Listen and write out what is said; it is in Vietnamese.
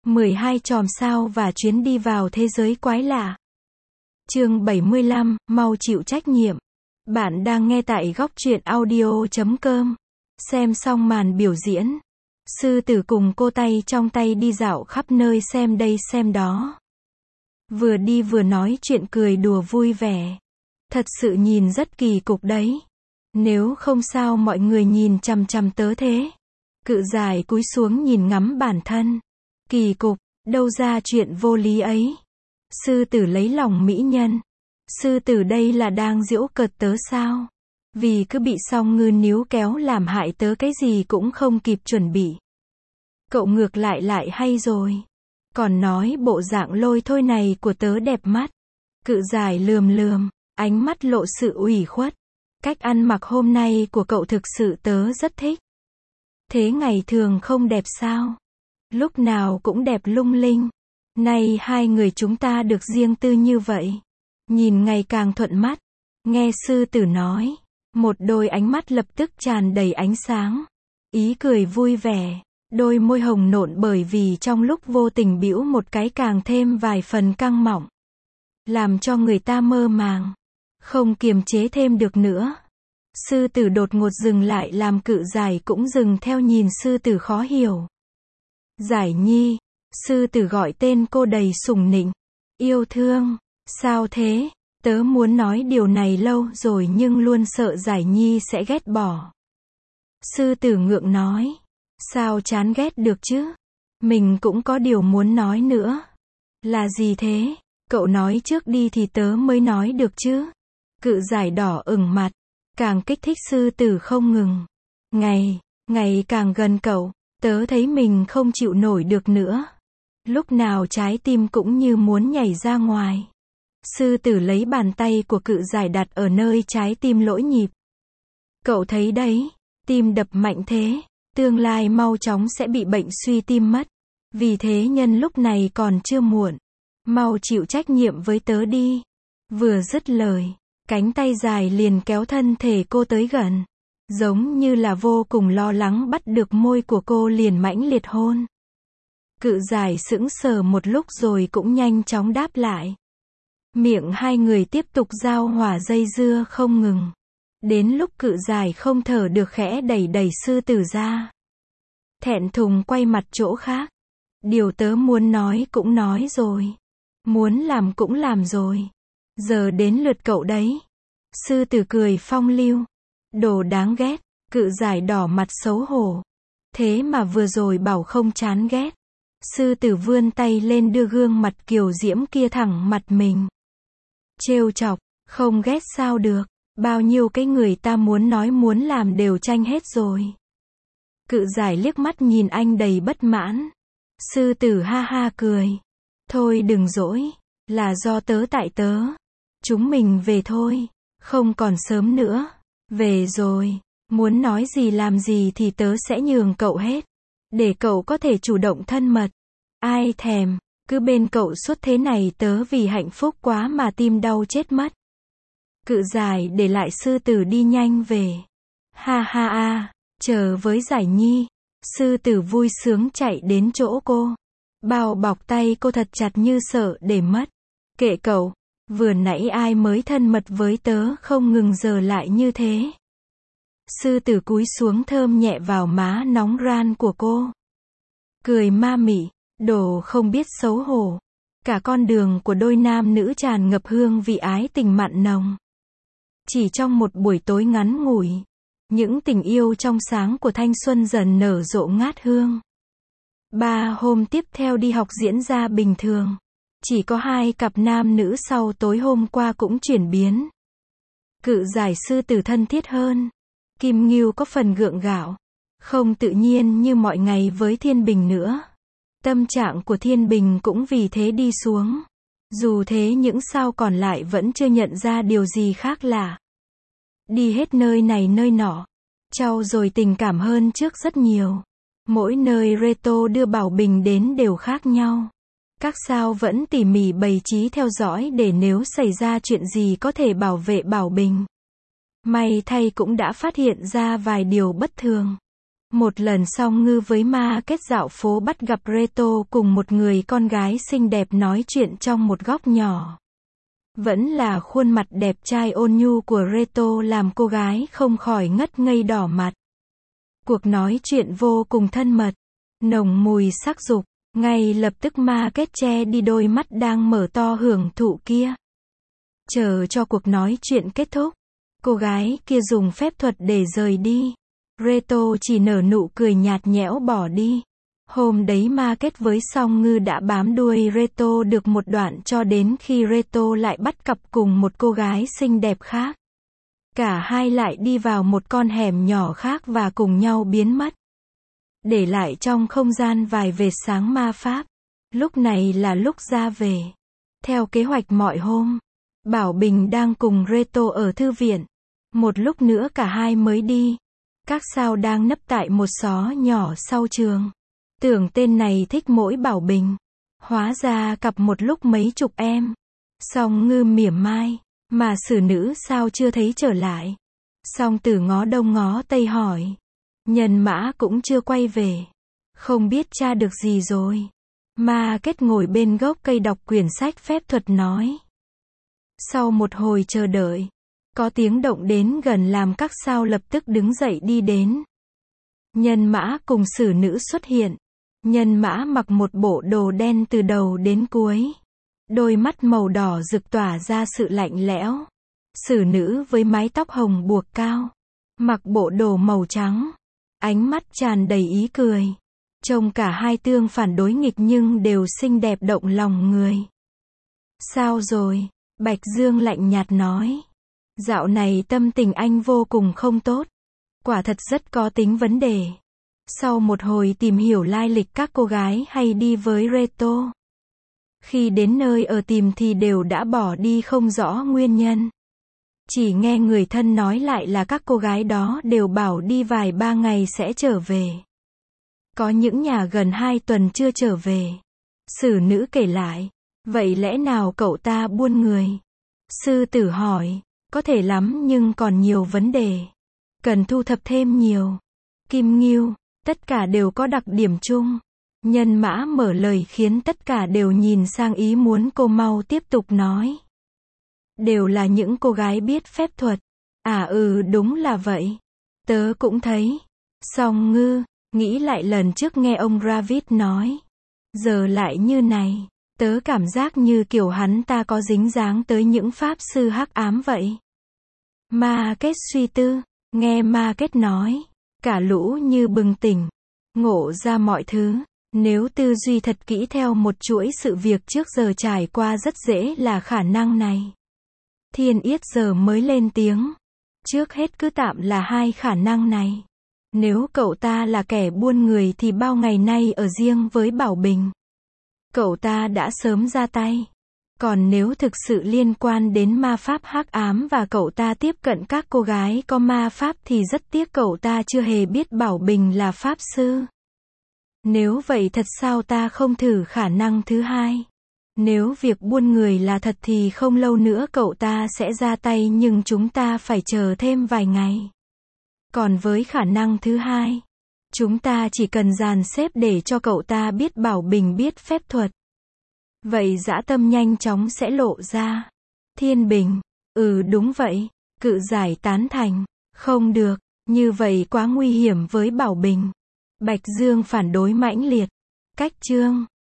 12 chòm sao và chuyến đi vào thế giới quái lạ. Chương 75, mau chịu trách nhiệm. Bạn đang nghe tại góc truyện audio.com. Xem xong màn biểu diễn, sư tử cùng cô tay trong tay đi dạo khắp nơi xem đây xem đó. Vừa đi vừa nói chuyện cười đùa vui vẻ. Thật sự nhìn rất kỳ cục đấy. Nếu không sao mọi người nhìn chằm chằm tớ thế. Cự giải cúi xuống nhìn ngắm bản thân. Kỳ cục, đâu ra chuyện vô lý ấy. Sư tử lấy lòng mỹ nhân. Sư tử đây là đang giễu cợt tớ sao? Vì cứ bị song ngư níu kéo làm hại tớ cái gì cũng không kịp chuẩn bị. Cậu ngược lại hay rồi. Còn nói bộ dạng lôi thôi này của tớ đẹp mắt. Cự giải lườm, ánh mắt lộ sự ủy khuất. Cách ăn mặc hôm nay của cậu thực sự tớ rất thích. Thế ngày thường không đẹp sao? Lúc nào cũng đẹp lung linh. Nay hai người chúng ta được riêng tư như vậy. Nhìn ngày càng thuận mắt. Nghe sư tử nói. Một đôi ánh mắt lập tức tràn đầy ánh sáng. Ý cười vui vẻ. Đôi môi hồng nộn bởi vì trong lúc vô tình bĩu một cái càng thêm vài phần căng mọng. Làm cho người ta mơ màng. Không kiềm chế thêm được nữa. Sư tử đột ngột dừng lại làm cự giải cũng dừng theo nhìn sư tử khó hiểu. Giải nhi. Sư tử gọi tên cô đầy sủng nịnh. Yêu thương. Sao thế? Tớ muốn nói điều này lâu rồi nhưng luôn sợ giải nhi sẽ ghét bỏ. Sư tử ngượng nói. Sao chán ghét được chứ? Mình cũng có điều muốn nói nữa. Là gì thế? Cậu nói trước đi thì tớ mới nói được chứ. Cự giải đỏ ửng mặt. Càng kích thích sư tử không ngừng. Ngày càng gần cậu. Tớ thấy mình không chịu nổi được nữa. Lúc nào trái tim cũng như muốn nhảy ra ngoài. Sư tử lấy bàn tay của cự giải đặt ở nơi trái tim lỗi nhịp. Cậu thấy đấy, tim đập mạnh thế, tương lai mau chóng sẽ bị bệnh suy tim mất. Vì thế nhân lúc này còn chưa muộn. Mau chịu trách nhiệm với tớ đi. Vừa dứt lời, cánh tay dài liền kéo thân thể cô tới gần. Giống như là vô cùng lo lắng bắt được môi của cô liền mãnh liệt hôn. Cự giải sững sờ một lúc rồi cũng nhanh chóng đáp lại. Miệng hai người tiếp tục giao hòa dây dưa không ngừng. Đến lúc cự giải không thở được khẽ đẩy sư tử ra. Thẹn thùng quay mặt chỗ khác. Điều tớ muốn nói cũng nói rồi. Muốn làm cũng làm rồi. Giờ đến lượt cậu đấy. Sư tử cười phong lưu. Đồ đáng ghét. Cự giải đỏ mặt xấu hổ. Thế mà vừa rồi bảo không chán ghét. Sư tử vươn tay lên đưa gương mặt kiều diễm kia thẳng mặt mình. Trêu chọc, không ghét sao được, bao nhiêu cái người ta muốn nói muốn làm đều tranh hết rồi. Cự giải liếc mắt nhìn anh đầy bất mãn. Sư tử ha ha cười. Thôi đừng dỗi, là do tớ tại tớ. Chúng mình về thôi, không còn sớm nữa. Về rồi, muốn nói gì làm gì thì tớ sẽ nhường cậu hết. Để cậu có thể chủ động thân mật. Ai thèm, cứ bên cậu suốt thế này tớ vì hạnh phúc quá mà tim đau chết mất. Cự giải để lại sư tử đi nhanh về. Ha ha a, chờ với giải nhi. Sư tử vui sướng chạy đến chỗ cô. Bao bọc tay cô thật chặt như sợ để mất. Kệ cậu, vừa nãy ai mới thân mật với tớ không ngừng giờ lại như thế. Sư tử cúi xuống thơm nhẹ vào má nóng ran của cô. Cười ma mị, đồ không biết xấu hổ. Cả con đường của đôi nam nữ tràn ngập hương vị ái tình mặn nồng. Chỉ trong một buổi tối ngắn ngủi, những tình yêu trong sáng của thanh xuân dần nở rộ ngát hương. 3 hôm tiếp theo đi học diễn ra bình thường. Chỉ có 2 cặp nam nữ sau tối hôm qua cũng chuyển biến. Cự giải sư tử thân thiết hơn. Kim Ngưu có phần gượng gạo. Không tự nhiên như mọi ngày với Thiên Bình nữa. Tâm trạng của Thiên Bình cũng vì thế đi xuống. Dù thế những sao còn lại vẫn chưa nhận ra điều gì khác lạ. Đi hết nơi này nơi nọ. Trau dồi tình cảm hơn trước rất nhiều. Mỗi nơi Reto đưa Bảo Bình đến đều khác nhau. Các sao vẫn tỉ mỉ bày trí theo dõi để nếu xảy ra chuyện gì có thể bảo vệ Bảo Bình. May thay cũng đã phát hiện ra vài điều bất thường. Một lần Song Ngư với Ma Kết dạo phố bắt gặp Reto cùng một người con gái xinh đẹp nói chuyện trong một góc nhỏ. Vẫn là khuôn mặt đẹp trai ôn nhu của Reto làm cô gái không khỏi ngất ngây đỏ mặt. Cuộc nói chuyện vô cùng thân mật, nồng mùi sắc dục, ngay lập tức Ma Kết che đi đôi mắt đang mở to hưởng thụ kia. Chờ cho cuộc nói chuyện kết thúc, cô gái kia dùng phép thuật để rời đi. Reto chỉ nở nụ cười nhạt nhẽo bỏ đi. Hôm đấy Ma Kết với Song Ngư đã bám đuôi Reto được một đoạn cho đến khi Reto lại bắt cặp cùng một cô gái xinh đẹp khác. Cả hai lại đi vào một con hẻm nhỏ khác và cùng nhau biến mất. Để lại trong không gian vài vệt sáng ma pháp. Lúc này là lúc ra về. Theo kế hoạch mọi hôm, Bảo Bình đang cùng Reto ở thư viện. Một lúc nữa cả hai mới đi. Các sao đang nấp tại một xó nhỏ sau trường. Tưởng tên này thích mỗi Bảo Bình. Hóa ra cặp một lúc mấy chục em. Song Ngư mỉa mai. Mà xử nữ sao chưa thấy trở lại. Song Tử ngó đông ngó tây hỏi. Nhân Mã cũng chưa quay về. Không biết tra được gì rồi. Ma Kết ngồi bên gốc cây đọc quyển sách phép thuật nói. Sau một hồi chờ đợi, có tiếng động đến gần làm các sao lập tức đứng dậy đi đến. Nhân Mã cùng xử nữ xuất hiện. Nhân Mã mặc một bộ đồ đen từ đầu đến cuối. Đôi mắt màu đỏ rực tỏa ra sự lạnh lẽo. Xử nữ với mái tóc hồng buộc cao. Mặc bộ đồ màu trắng. Ánh mắt tràn đầy ý cười. Trông cả hai tương phản đối nghịch nhưng đều xinh đẹp động lòng người. Sao rồi? Bạch Dương lạnh nhạt nói. Dạo này tâm tình anh vô cùng không tốt. Quả thật rất có tính vấn đề. Sau một hồi tìm hiểu lai lịch các cô gái hay đi với Reto. Khi đến nơi ở tìm thì đều đã bỏ đi không rõ nguyên nhân. Chỉ nghe người thân nói lại là các cô gái đó đều bảo đi vài ba ngày sẽ trở về. Có những nhà gần 2 tuần chưa trở về. Xử nữ kể lại. Vậy lẽ nào cậu ta buôn người? Sư Tử hỏi. Có thể lắm nhưng còn nhiều vấn đề. Cần thu thập thêm nhiều. Kim Ngưu. Tất cả đều có đặc điểm chung. Nhân Mã mở lời khiến tất cả đều nhìn sang ý muốn cô mau tiếp tục nói. Đều là những cô gái biết phép thuật. Đúng là vậy. Tớ cũng thấy. Song Ngư, nghĩ lại lần trước nghe ông Ravid nói. Giờ lại như này. Tớ cảm giác như kiểu hắn ta có dính dáng tới những pháp sư hắc ám vậy. Ma Kết suy tư. Nghe Ma Kết nói. Cả lũ như bừng tỉnh. Ngộ ra mọi thứ. Nếu tư duy thật kỹ theo một chuỗi sự việc trước giờ trải qua rất dễ là khả năng này. Thiên Yết giờ mới lên tiếng. Trước hết cứ tạm là hai khả năng này. Nếu cậu ta là kẻ buôn người thì bao ngày nay ở riêng với Bảo Bình. Cậu ta đã sớm ra tay. Còn nếu thực sự liên quan đến ma pháp hắc ám và cậu ta tiếp cận các cô gái có ma pháp thì rất tiếc cậu ta chưa hề biết Bảo Bình là pháp sư. Nếu vậy thật sao ta không thử khả năng thứ hai? Nếu việc buôn người là thật thì không lâu nữa cậu ta sẽ ra tay nhưng chúng ta phải chờ thêm vài ngày. Còn với khả năng thứ hai, chúng ta chỉ cần dàn xếp để cho cậu ta biết Bảo Bình biết phép thuật. Vậy dã tâm nhanh chóng sẽ lộ ra. Thiên Bình, đúng vậy. Cự Giải tán thành. Không được, như vậy quá nguy hiểm với Bảo Bình. Bạch Dương phản đối mãnh liệt. Cách chương